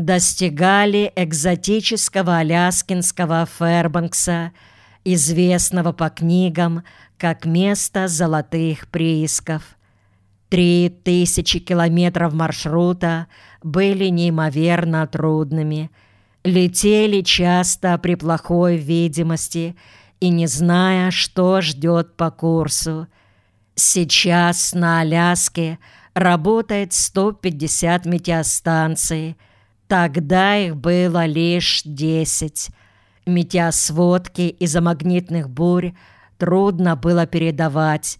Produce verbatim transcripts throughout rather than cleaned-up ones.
достигали экзотического аляскинского Фэрбанкса, известного по книгам как место золотых приисков. Три тысячи километров маршрута были неимоверно трудными. Летели часто при плохой видимости и не зная, что ждет по курсу. Сейчас на Аляске работает сто пятьдесят метеостанций. Тогда их было лишь десять. Метеосводки из-за магнитных бурь трудно было передавать.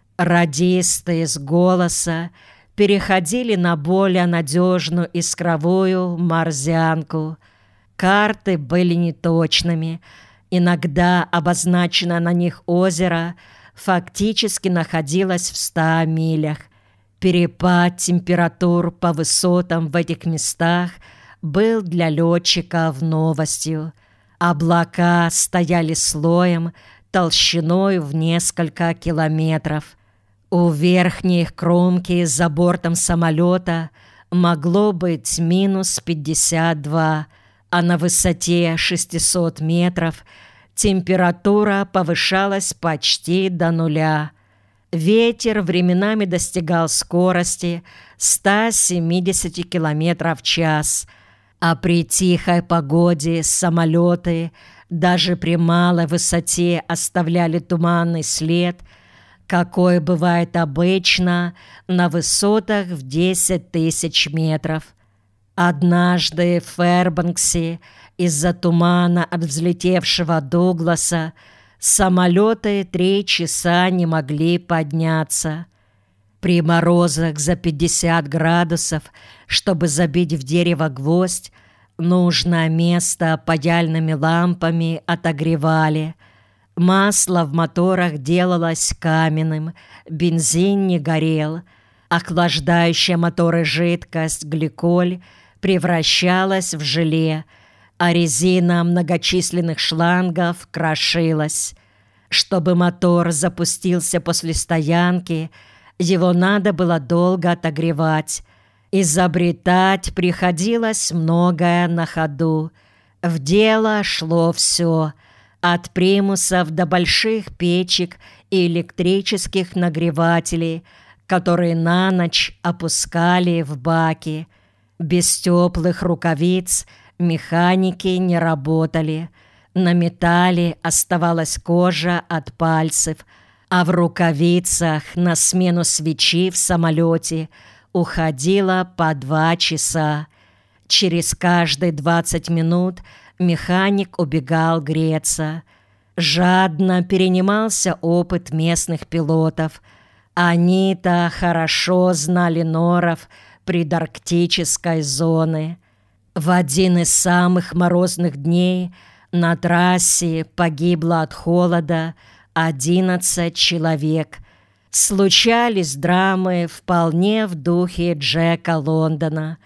Радисты с голоса переходили на более надежную искровую морзянку. Карты были неточными. Иногда обозначенное на них озеро фактически находилось в ста милях. Перепад температур по высотам в этих местах был для летчиков новостью. Облака стояли слоем толщиной в несколько километров. У верхней их кромки за бортом самолета могло быть минус пятьдесят два, а на высоте шестьсот метров температура повышалась почти до нуля. Ветер временами достигал скорости ста семидесяти километров в час, а при тихой погоде самолеты даже при малой высоте оставляли туманный след, какой бывает обычно на высотах в десять тысяч метров. Однажды в Фэрбанксе из-за тумана от взлетевшего Дугласа самолеты три часа не могли подняться. При морозах за пятьдесят градусов, чтобы забить в дерево гвоздь, нужное место паяльными лампами отогревали. Масло в моторах делалось каменным, бензин не горел, охлаждающая моторы жидкость гликоль превращалась в желе, а резина многочисленных шлангов крошилась. Чтобы мотор запустился после стоянки, его надо было долго отогревать. Изобретать приходилось многое на ходу. В дело шло все, от примусов до больших печек и электрических нагревателей, которые на ночь опускали в баки. Без теплых рукавиц механики не работали. На металле оставалась кожа от пальцев, а в рукавицах на смену свечи в самолете уходило по два часа. Через каждые двадцать минут механик убегал греться. Жадно перенимался опыт местных пилотов. Они-то хорошо знали норов предарктической зоны. В один из самых морозных дней на трассе погибло от холода одиннадцать человек. Случались драмы вполне в духе Джека Лондона.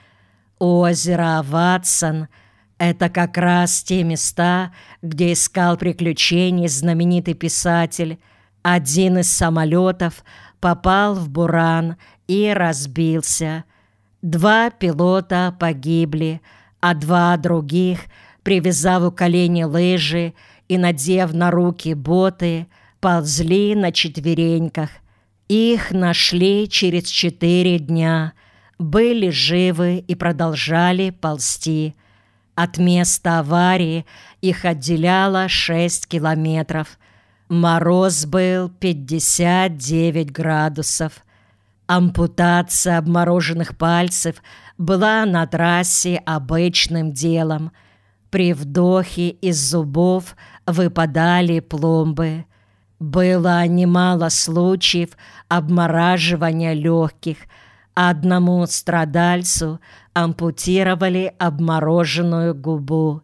Озеро Ватсон — это как раз те места, где искал приключений знаменитый писатель. Один из самолетов попал в буран и разбился. Два пилота погибли, а два других, привязав у колени лыжи и надев на руки боты, ползли на четвереньках. Их нашли через четыре дня, были живы и продолжали ползти. От места аварии их отделяло шесть километров. Мороз был пятьдесят девять градусов. Ампутация обмороженных пальцев была на трассе обычным делом. При вдохе из зубов выпадали пломбы. Было немало случаев обмораживания легких. Одному страдальцу ампутировали обмороженную губу.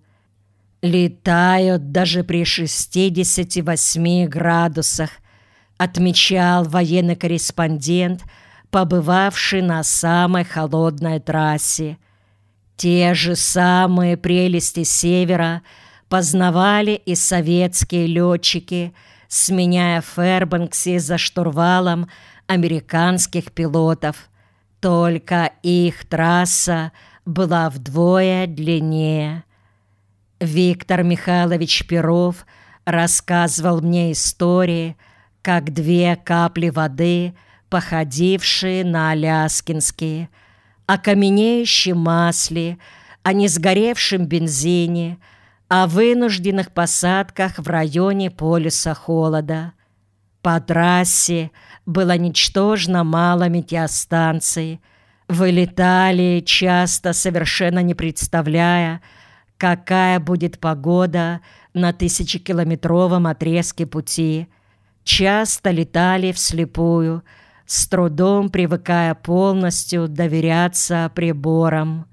Летают даже при шестидесяти восьми градусах, отмечал военный корреспондент, побывавший на самой холодной трассе. Те же самые прелести севера познавали и советские летчики, сменяя в Фэрбанксе за штурвалом американских пилотов. Только их трасса была вдвое длиннее. Виктор Михайлович Перов рассказывал мне истории, как две капли воды, походившие на аляскинские, о каменеющем масле, о несгоревшем бензине, о вынужденных посадках в районе полюса холода. По трассе было ничтожно мало метеостанций. Вылетали, часто совершенно не представляя, какая будет погода на тысячекилометровом отрезке пути. Часто летали вслепую, с трудом привыкая полностью доверяться приборам.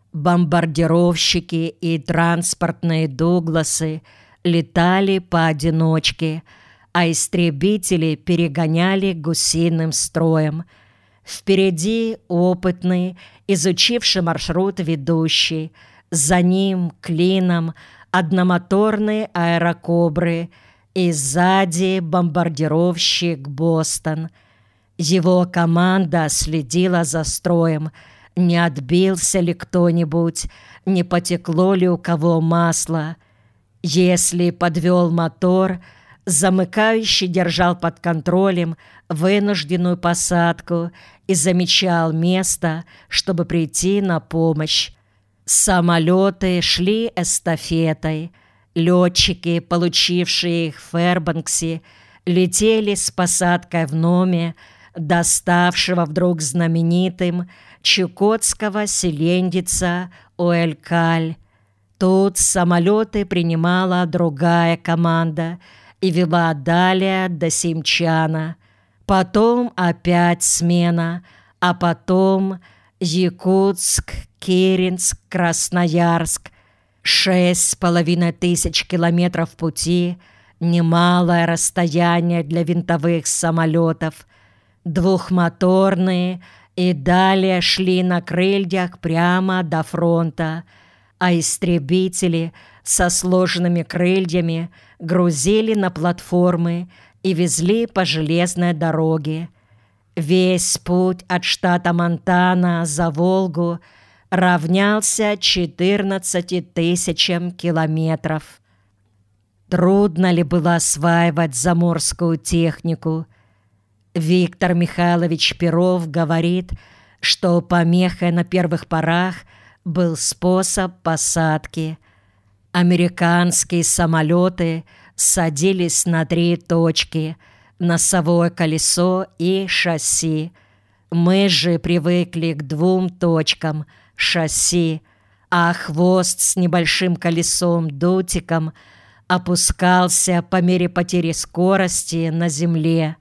Бомбардировщики и транспортные «Дугласы» летали поодиночке, а истребители перегоняли гусиным строем. Впереди опытный, изучивший маршрут ведущий, за ним клином одномоторные аэрокобры и сзади бомбардировщик «Бостон». Его команда следила за строем, не отбился ли кто-нибудь, не потекло ли у кого масло. Если подвел мотор, замыкающий держал под контролем вынужденную посадку и замечал место, чтобы прийти на помощь. Самолеты шли эстафетой. Летчики, получившие их в Фэрбанксе, летели с посадкой в Номе, доставшего вдруг знаменитым чукотского селендица Уэлькаль. Тут самолеты принимала другая команда и вела далее до Симчана. Потом опять смена, а потом Якутск, Керенск, Красноярск. Шесть с половиной тысяч километров пути — немалое расстояние для винтовых самолетов. Двухмоторные и далее шли на крыльях прямо до фронта, а истребители со сложенными крыльями грузили на платформы и везли по железной дороге. Весь путь от штата Монтана за Волгу равнялся четырнадцати тысячам километров. Трудно ли было осваивать заморскую технику? Виктор Михайлович Перов говорит, что помехой на первых порах был способ посадки. Американские самолеты садились на три точки – носовое колесо и шасси. Мы же привыкли к двум точкам – шасси, а хвост с небольшим колесом-дутиком опускался по мере потери скорости на земле.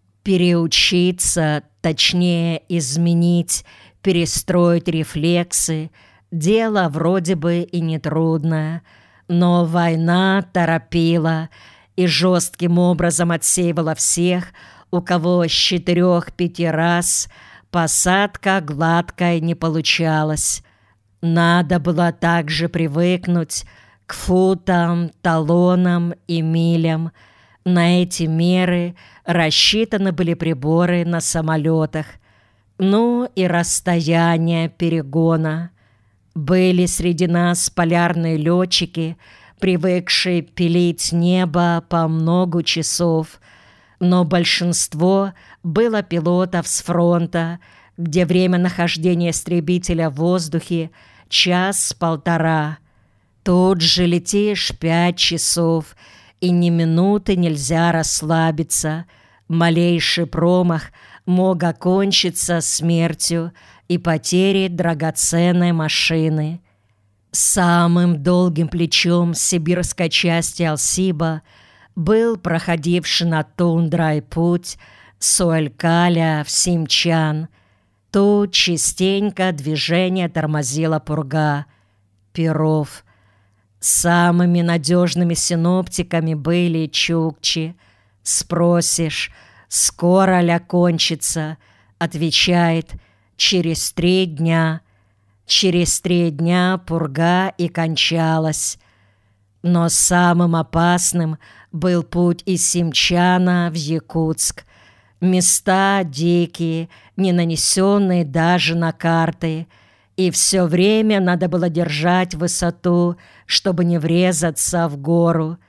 Переучиться, точнее изменить, перестроить рефлексы – дело вроде бы и нетрудное, но война торопила и жестким образом отсеивала всех, у кого с четырех-пяти раз посадка гладкой не получалась. Надо было также привыкнуть к футам, талонам и милям. На эти меры рассчитаны были приборы на самолетах. Ну и расстояние перегона. Были среди нас полярные летчики, привыкшие пилить небо по многу часов, но большинство было пилотов с фронта, где время нахождения истребителя в воздухе час-полтора. Тут же летишь пять часов, и ни минуты нельзя расслабиться. Малейший промах мог окончиться смертью и потерей драгоценной машины. Самым долгим плечом сибирской части Алсиба был проходивший над тундрой путь с Уэлькаля в Симчан. Тут частенько движение тормозила пурга. Перов. Самыми надежными синоптиками были чукчи. Спросишь, скоро ли кончится? Отвечает, через три дня. Через три дня пурга и кончалась. Но самым опасным был путь из Симчана в Якутск. Места дикие, не нанесенные даже на карты. И все время надо было держать высоту, чтобы не врезаться в гору.